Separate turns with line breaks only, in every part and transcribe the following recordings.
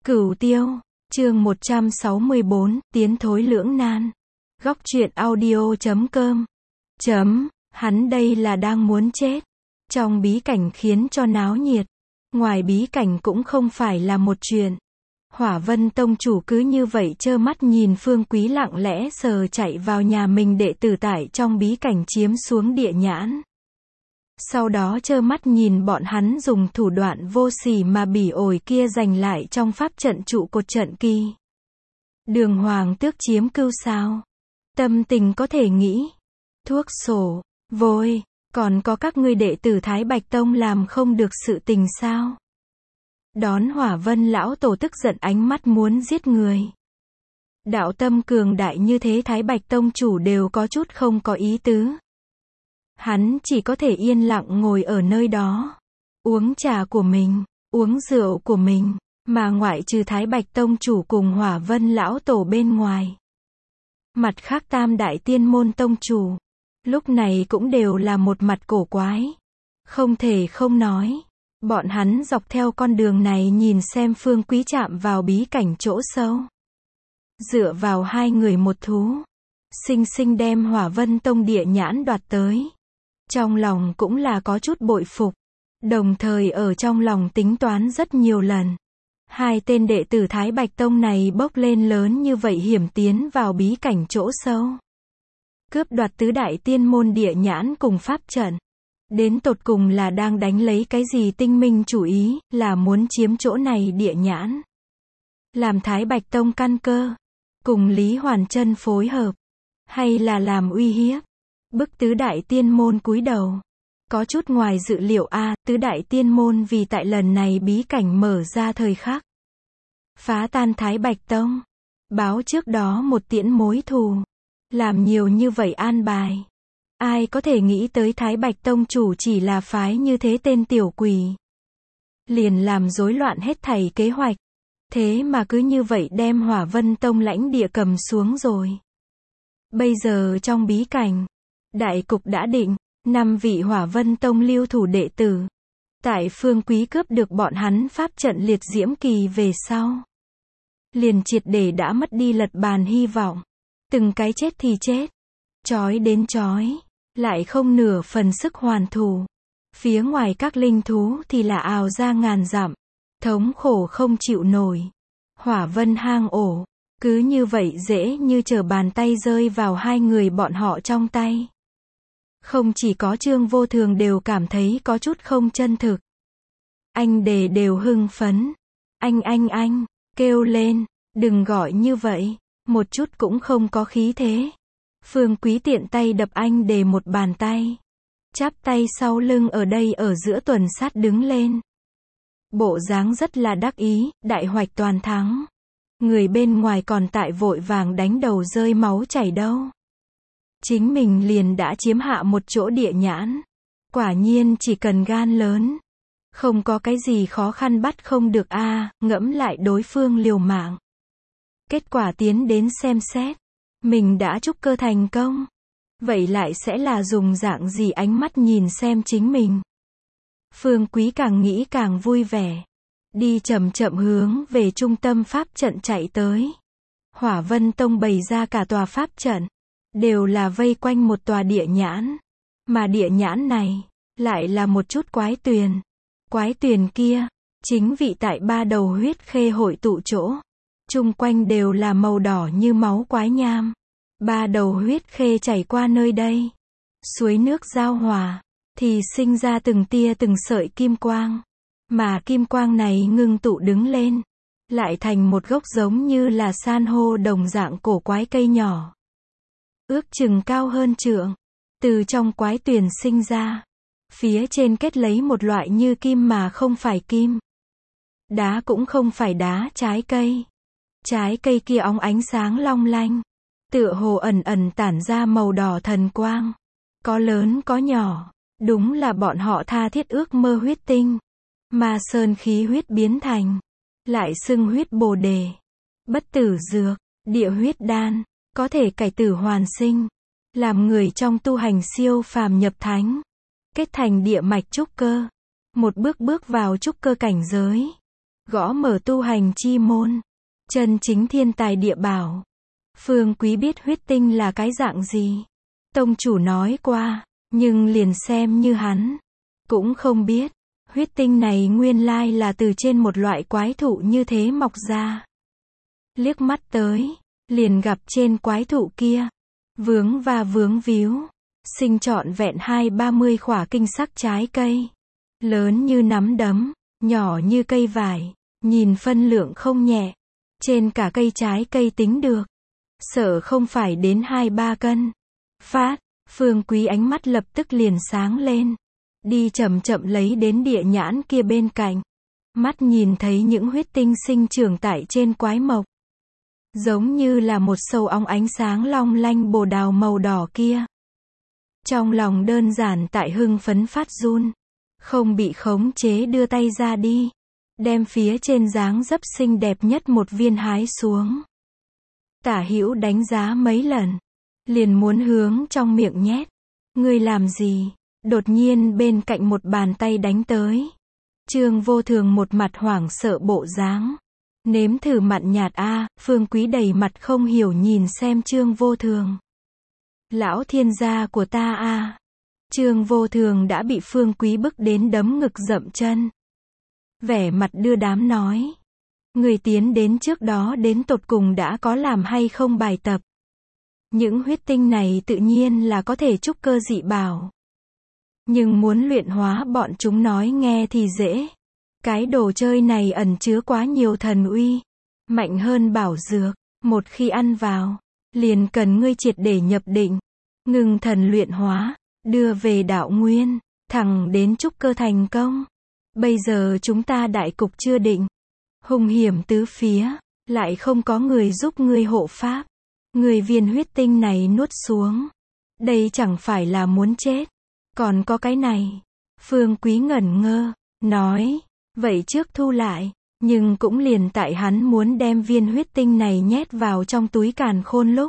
Cửu Tiêu, chương 164, tiến thối lưỡng nan. Góc truyện audio.com. Hắn đây là đang muốn chết. Trong bí cảnh khiến cho náo nhiệt. Ngoài bí cảnh cũng không phải là một chuyện. Hỏa Vân Tông chủ cứ như vậy trơ mắt nhìn Phương Quý lặng lẽ sờ chạy vào nhà mình đệ tử tại trong bí cảnh chiếm xuống địa nhãn. Sau đó trơ mắt nhìn bọn hắn dùng thủ đoạn vô sỉ mà bỉ ổi kia giành lại trong pháp trận trụ cột trận kỳ. Đường Hoàng Tước chiếm cưu sao? Tâm tình có thể nghĩ. Thuốc sổ, vôi, còn có các ngươi đệ tử Thái Bạch Tông làm không được sự tình sao? Đón Hỏa Vân lão tổ tức giận ánh mắt muốn giết người. Đạo tâm cường đại như thế Thái Bạch Tông chủ đều có chút không có ý tứ. Hắn chỉ có thể yên lặng ngồi ở nơi đó, uống trà của mình, uống rượu của mình, mà ngoại trừ Thái Bạch Tông chủ cùng Hỏa Vân lão tổ bên ngoài. Mặt khác Tam Đại Tiên Môn Tông chủ, lúc này cũng đều là một mặt cổ quái. Không thể không nói, bọn hắn dọc theo con đường này nhìn xem Phương Quý chạm vào bí cảnh chỗ sâu. Dựa vào hai người một thú, sinh sinh đem Hỏa Vân Tông địa nhãn đoạt tới. Trong lòng cũng là có chút bội phục, đồng thời ở trong lòng tính toán rất nhiều lần. Hai tên đệ tử Thái Bạch Tông này bốc lên lớn như vậy hiểm tiến vào bí cảnh chỗ sâu. Cướp đoạt tứ đại tiên môn địa nhãn cùng pháp trận. Đến tột cùng là đang đánh lấy cái gì tinh minh chủ ý, là muốn chiếm chỗ này địa nhãn. Làm Thái Bạch Tông căn cơ, cùng Lý Hoàn Chân phối hợp, hay là làm uy hiếp. Bức tứ đại tiên môn cúi đầu. Có chút ngoài dự liệu tứ đại tiên môn vì tại lần này bí cảnh mở ra thời khắc. Phá tan Thái Bạch Tông. Báo trước đó một tiễn mối thù. Làm nhiều như vậy an bài. Ai có thể nghĩ tới Thái Bạch Tông chủ chỉ là phái như thế tên tiểu quỷ. Liền làm rối loạn hết thảy kế hoạch. Thế mà cứ như vậy đem Hỏa Vân Tông lãnh địa cầm xuống rồi. Bây giờ trong bí cảnh. Đại cục đã định, 5 vị Hỏa Vân Tông lưu thủ đệ tử. Tại Phương Quý cướp được bọn hắn pháp trận liệt diễm kỳ về sau. Liền triệt để đã mất đi lật bàn hy vọng. Từng cái chết thì chết. Chói đến chói. Lại không nửa phần sức hoàn thủ. Phía ngoài các linh thú thì là ào ra ngàn dặm. Thống khổ không chịu nổi. Hỏa Vân hang ổ. Cứ như vậy dễ như trở bàn tay rơi vào hai người bọn họ trong tay. Không chỉ có Trương Vô Thường đều cảm thấy có chút không chân thực. Anh Đề đều hưng phấn. Anh, kêu lên, đừng gọi như vậy, một chút cũng không có khí thế. Phương Quý tiện tay đập anh Đề một bàn tay. Chắp tay sau lưng ở đây ở giữa tuần sát đứng lên. Bộ dáng rất là đắc ý, đại hoạch toàn thắng. Người bên ngoài còn tại vội vàng đánh đầu rơi máu chảy đâu. Chính mình liền đã chiếm hạ một chỗ địa nhãn. Quả nhiên chỉ cần gan lớn. Không có cái gì khó khăn bắt không được ngẫm lại đối phương liều mạng. Kết quả tiến đến xem xét. Mình đã trúc cơ thành công. Vậy lại sẽ là dùng dạng gì ánh mắt nhìn xem chính mình. Phương Quý càng nghĩ càng vui vẻ. Đi chậm chậm hướng về trung tâm pháp trận chạy tới. Hỏa Vân Tông bày ra cả tòa pháp trận. Đều là vây quanh một tòa địa nhãn. Mà địa nhãn này, lại là một chút quái tuyền. Quái tuyền kia, chính vị tại ba đầu huyết khê hội tụ chỗ. Chung quanh đều là màu đỏ như máu quái nham. Ba đầu huyết khê chảy qua nơi đây. Suối nước giao hòa, thì sinh ra từng tia từng sợi kim quang. Mà kim quang này ngưng tụ đứng lên. Lại thành một gốc giống như là san hô đồng dạng cổ quái cây nhỏ. Ước chừng cao hơn trượng. Từ trong quái tuyền sinh ra. Phía trên kết lấy một loại như kim mà không phải kim. Đá cũng không phải đá, trái cây. Trái cây kia óng ánh sáng long lanh. Tựa hồ ẩn ẩn tản ra màu đỏ thần quang. Có lớn có nhỏ. Đúng là bọn họ tha thiết ước mơ huyết tinh. Ma sơn khí huyết biến thành. Lại xưng huyết bồ đề. Bất tử dược. Địa huyết đan. Có thể cải tử hoàn sinh. Làm người trong tu hành siêu phàm nhập thánh. Kết thành địa mạch trúc cơ. Một bước bước vào trúc cơ cảnh giới. gõ mở tu hành chi môn. Chân chính thiên tài địa bảo. Phương Quý biết huyết tinh là cái dạng gì. Tông chủ nói qua, nhưng liền xem như hắn cũng không biết, huyết tinh này nguyên lai là từ trên một loại quái thụ như thế mọc ra. Liếc mắt tới, liền gặp trên quái thụ kia, vướng và vướng víu, sinh trọn vẹn 20-30 khỏa kinh sắc trái cây. Lớn như nắm đấm, nhỏ như cây vải, nhìn phân lượng không nhẹ. Trên cả cây trái cây tính được, sợ không phải đến 2-3 cân. Phát, Phương Quý ánh mắt lập tức liền sáng lên. Đi chậm chậm lấy đến địa nhãn kia bên cạnh. Mắt nhìn thấy những huyết tinh sinh trưởng tại trên quái mộc. Giống như là một sâu óng ánh sáng long lanh bồ đào màu đỏ kia. Trong lòng đơn giản tại hưng phấn phát run. Không bị khống chế đưa tay ra đi. Đem phía trên dáng dấp xinh đẹp nhất một viên hái xuống. Tả hữu đánh giá mấy lần. Liền muốn hướng trong miệng nhét. Ngươi làm gì? Đột nhiên bên cạnh một bàn tay đánh tới. Trương Vô Thường một mặt hoảng sợ bộ dáng. Nếm thử mặn nhạt a. Phương Quý đầy mặt không hiểu nhìn xem Trương Vô Thường. Lão thiên gia của ta a. Trương Vô Thường đã bị Phương Quý bức đến đấm ngực dậm chân. Vẻ mặt đưa đám nói. Người tiến đến trước đó đến tột cùng đã có làm hay không bài tập. Những huyết tinh này tự nhiên là có thể trúc cơ dị bảo. Nhưng muốn luyện hóa bọn chúng nói nghe thì dễ. Cái đồ chơi này ẩn chứa quá nhiều thần uy. Mạnh hơn bảo dược. Một khi ăn vào, liền cần ngươi triệt để nhập định. Ngừng thần luyện hóa, đưa về đạo nguyên, thẳng đến trúc cơ thành công. Bây giờ chúng ta đại cục chưa định. Hung hiểm tứ phía, lại không có người giúp ngươi hộ pháp. Người viên huyết tinh này nuốt xuống. Đây chẳng phải là muốn chết. Còn có cái này. Phương Quý ngẩn ngơ, nói, vậy trước thu lại. Nhưng cũng liền tại hắn muốn đem viên huyết tinh này nhét vào trong túi càn khôn lúc.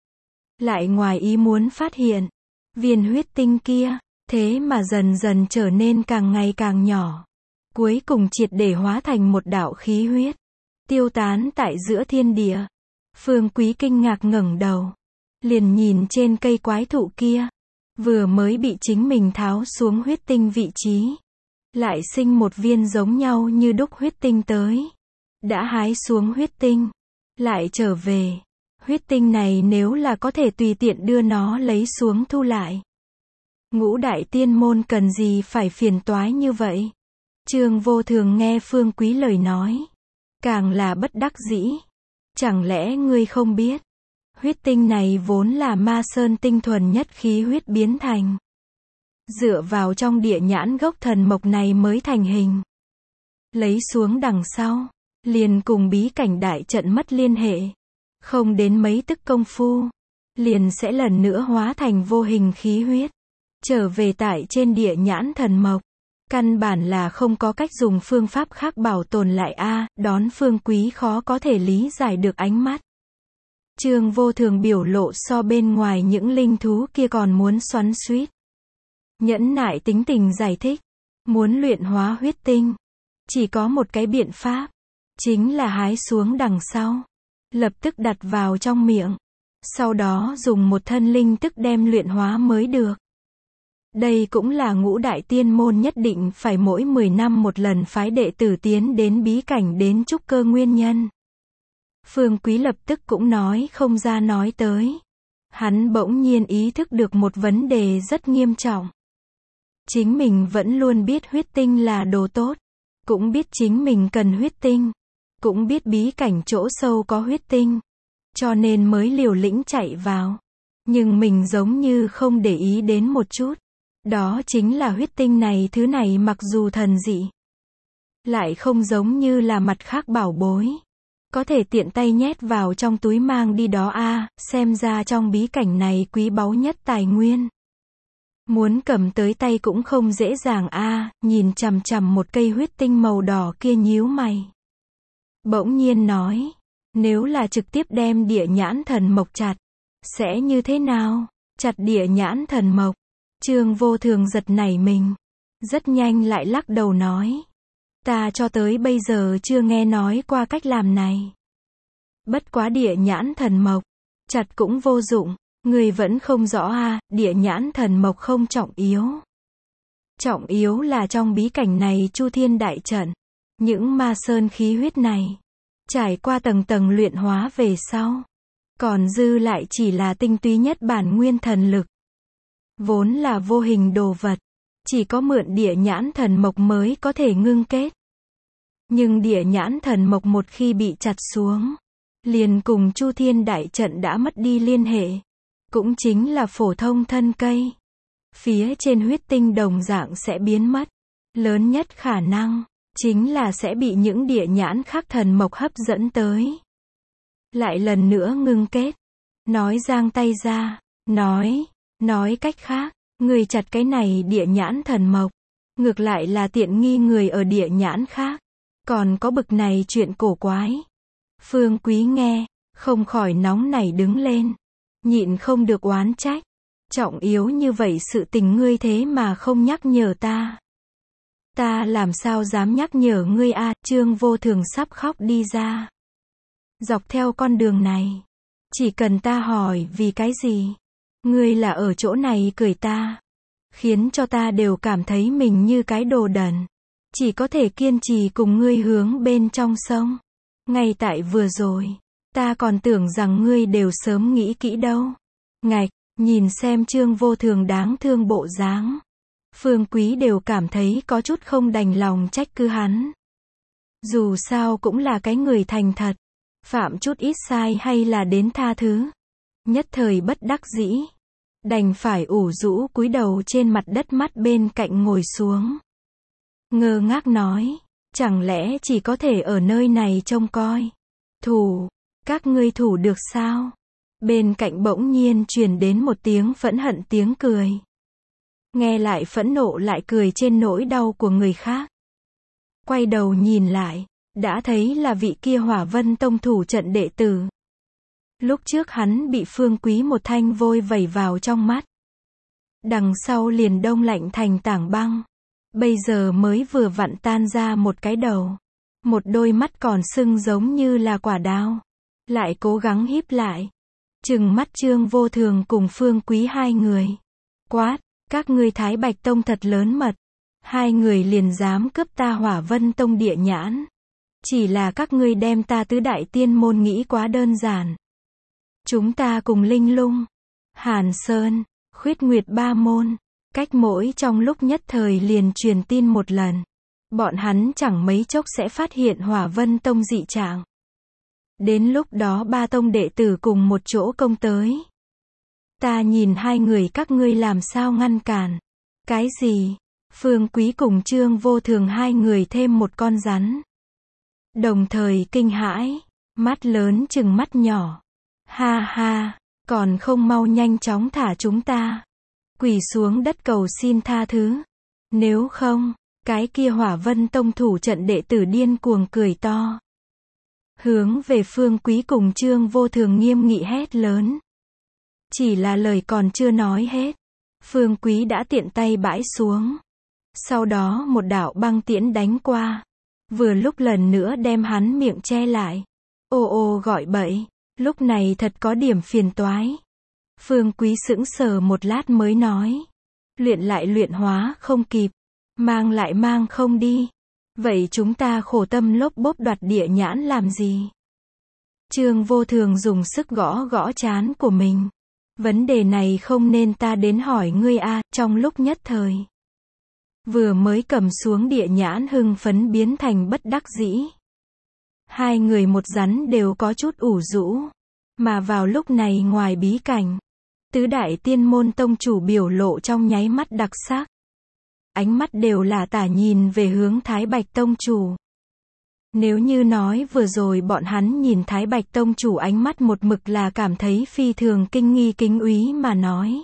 Lại ngoài ý muốn phát hiện. Viên huyết tinh kia, thế mà dần dần trở nên càng ngày càng nhỏ. Cuối cùng triệt để hóa thành một đạo khí huyết. Tiêu tán tại giữa thiên địa. Phương Quý kinh ngạc ngẩng đầu. Liền nhìn trên cây quái thụ kia. Vừa mới bị chính mình tháo xuống huyết tinh vị trí. Lại sinh một viên giống nhau như đúc huyết tinh tới. Đã hái xuống huyết tinh. Lại trở về. Huyết tinh này nếu là có thể tùy tiện đưa nó lấy xuống thu lại. Ngũ đại tiên môn cần gì phải phiền toái như vậy. Trương Vô Thường nghe Phương Quý lời nói. Càng là bất đắc dĩ. Chẳng lẽ ngươi không biết. Huyết tinh này vốn là ma sơn tinh thuần nhất khí huyết biến thành. Dựa vào trong địa nhãn gốc thần mộc này mới thành hình. Lấy xuống đằng sau. Liền cùng bí cảnh đại trận mất liên hệ. Không đến mấy tức công phu. Liền sẽ lần nữa hóa thành vô hình khí huyết. Trở về tại trên địa nhãn thần mộc. Căn bản là không có cách dùng phương pháp khác bảo tồn lại a. Đón Phương Quý khó có thể lý giải được ánh mắt. Trương Vô Thường biểu lộ so bên ngoài những linh thú kia còn muốn xoắn xuýt. Nhẫn nại tính tình giải thích. Muốn luyện hóa huyết tinh. Chỉ có một cái biện pháp. Chính là hái xuống đằng sau. Lập tức đặt vào trong miệng. Sau đó dùng một thân linh tức đem luyện hóa mới được. Đây cũng là ngũ đại tiên môn nhất định phải mỗi 10 năm một lần phái đệ tử tiến đến bí cảnh đến trúc cơ nguyên nhân. Phương Quý lập tức cũng nói không ra nói tới. Hắn bỗng nhiên ý thức được một vấn đề rất nghiêm trọng. Chính mình vẫn luôn biết huyết tinh là đồ tốt. Cũng biết chính mình cần huyết tinh. Cũng biết bí cảnh chỗ sâu có huyết tinh. Cho nên mới liều lĩnh chạy vào. Nhưng mình giống như không để ý đến một chút. Đó chính là huyết tinh này, thứ này mặc dù thần dị. Lại không giống như là mặt khác bảo bối. Có thể tiện tay nhét vào trong túi mang đi đó a. Xem ra trong bí cảnh này quý báu nhất tài nguyên. Muốn cầm tới tay cũng không dễ dàng a. Nhìn chằm chằm một cây huyết tinh màu đỏ kia nhíu mày. Bỗng nhiên nói. Nếu là trực tiếp đem địa nhãn thần mộc chặt. Sẽ như thế nào? Chặt địa nhãn thần mộc. Trương Vô Thường giật nảy mình. Rất nhanh lại lắc đầu nói. Ta cho tới bây giờ chưa nghe nói qua cách làm này. Bất quá địa nhãn thần mộc, chặt cũng vô dụng, ngươi vẫn không rõ à, địa nhãn thần mộc không trọng yếu. Trọng yếu là trong bí cảnh này Chu Thiên đại trận, những ma sơn khí huyết này, trải qua tầng tầng luyện hóa về sau, còn dư lại chỉ là tinh túy nhất bản nguyên thần lực. Vốn là vô hình đồ vật, chỉ có mượn địa nhãn thần mộc mới có thể ngưng kết. Nhưng địa nhãn thần mộc một khi bị chặt xuống, liền cùng Chu Thiên đại trận đã mất đi liên hệ. Cũng chính là phổ thông thân cây. Phía trên huyết tinh đồng dạng sẽ biến mất. Lớn nhất khả năng, chính là sẽ bị những địa nhãn khác thần mộc hấp dẫn tới. Lại lần nữa ngưng kết. Nói giang tay ra, nói cách khác, người chặt cái này địa nhãn thần mộc. Ngược lại là tiện nghi người ở địa nhãn khác. Còn có bực này chuyện cổ quái. Phương Quý nghe, không khỏi nóng nảy đứng lên. Nhịn không được oán trách. Trọng yếu như vậy sự tình ngươi thế mà không nhắc nhở ta. Ta làm sao dám nhắc nhở ngươi a? Trương Vô Thường sắp khóc đi ra. Dọc theo con đường này, chỉ cần ta hỏi vì cái gì, ngươi là ở chỗ này cười ta, khiến cho ta đều cảm thấy mình như cái đồ đần. Chỉ có thể kiên trì cùng ngươi hướng bên trong sông. Ngay tại vừa rồi, ta còn tưởng rằng ngươi đều sớm nghĩ kỹ đâu. Ngạch, nhìn xem Trương Vô Thường đáng thương bộ dáng. Phương Quý đều cảm thấy có chút không đành lòng trách cứ hắn. Dù sao cũng là cái người thành thật. Phạm chút ít sai hay là đến tha thứ. Nhất thời bất đắc dĩ. Đành phải ủ rũ cúi đầu trên mặt đất mắt bên cạnh ngồi xuống. Ngơ ngác nói, chẳng lẽ chỉ có thể ở nơi này trông coi. Thủ, các ngươi thủ được sao? Bên cạnh bỗng nhiên truyền đến một tiếng phẫn hận tiếng cười. Nghe lại phẫn nộ lại cười trên nỗi đau của người khác. Quay đầu nhìn lại, đã thấy là vị kia Hỏa Vân Tông thủ trận đệ tử. Lúc trước hắn bị Phương Quý một thanh vôi vẩy vào trong mắt. Đằng sau liền đông lạnh thành tảng băng. Bây giờ mới vừa vặn tan ra một cái đầu. Một đôi mắt còn sưng giống như là quả đao. Lại cố gắng híp lại. Trừng mắt Trương Vô Thường cùng Phương Quý hai người. Quát, các ngươi Thái Bạch Tông thật lớn mật. Hai người liền dám cướp ta Hỏa Vân Tông địa nhãn. Chỉ là các ngươi đem ta tứ đại tiên môn nghĩ quá đơn giản. Chúng ta cùng Linh Lung, Hàn Sơn, Khuyết Nguyệt ba môn. Cách mỗi trong lúc nhất thời liền truyền tin một lần. Bọn hắn chẳng mấy chốc sẽ phát hiện Hỏa Vân Tông dị trạng. Đến lúc đó ba tông đệ tử cùng một chỗ công tới. Ta nhìn hai người các ngươi làm sao ngăn cản. Cái gì? Phương Quý cùng Trương Vô Thường hai người thêm một con rắn. Đồng thời kinh hãi, mắt lớn chừng mắt nhỏ. Ha ha, còn không mau nhanh chóng thả chúng ta. Quỳ xuống đất cầu xin tha thứ. Nếu không, cái kia Hỏa Vân Tông thủ trận đệ tử điên cuồng cười to. Hướng về Phương Quý cùng Trương Vô Thường nghiêm nghị hét lớn. Chỉ là lời còn chưa nói hết. Phương Quý đã tiện tay bãi xuống. Sau đó một đạo băng tiễn đánh qua. Vừa lúc lần nữa đem hắn miệng che lại. Ô gọi bậy. Lúc này thật có điểm phiền toái. Phương Quý sững sờ một lát mới nói. Luyện lại luyện hóa không kịp. Mang lại mang không đi. Vậy chúng ta khổ tâm lốp bốp đoạt địa nhãn làm gì? Trương Vô Thường dùng sức gõ gõ trán của mình. Vấn đề này không nên ta đến hỏi ngươi a. Trong lúc nhất thời. Vừa mới cầm xuống địa nhãn hưng phấn biến thành bất đắc dĩ. Hai người một rắn đều có chút ủ rũ. Mà vào lúc này ngoài bí cảnh, tứ đại tiên môn tông chủ biểu lộ trong nháy mắt đặc sắc. Ánh mắt đều là tả nhìn về hướng Thái Bạch Tông chủ. Nếu như nói vừa rồi bọn hắn nhìn Thái Bạch Tông chủ ánh mắt một mực là cảm thấy phi thường kinh nghi kính úy mà nói.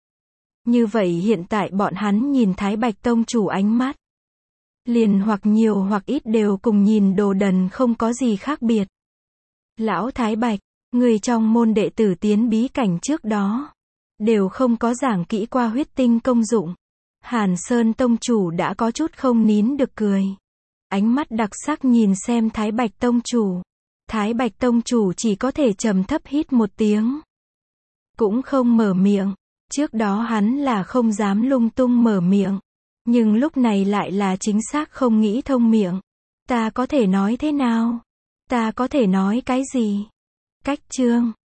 Như vậy hiện tại bọn hắn nhìn Thái Bạch Tông chủ ánh mắt. Liền hoặc nhiều hoặc ít đều cùng nhìn đồ đần không có gì khác biệt. Lão Thái Bạch, người trong môn đệ tử tiến bí cảnh trước đó. Đều không có giảng kỹ qua huyết tinh công dụng. Hàn Sơn Tông chủ đã có chút không nín được cười. ánh mắt đặc sắc nhìn xem Thái Bạch Tông chủ. Thái Bạch Tông chủ chỉ có thể trầm thấp hít một tiếng. Cũng không mở miệng. Trước đó hắn là không dám lung tung mở miệng. Nhưng lúc này lại là chính xác không nghĩ thông miệng. Ta có thể nói thế nào? Ta có thể nói cái gì? Cách chương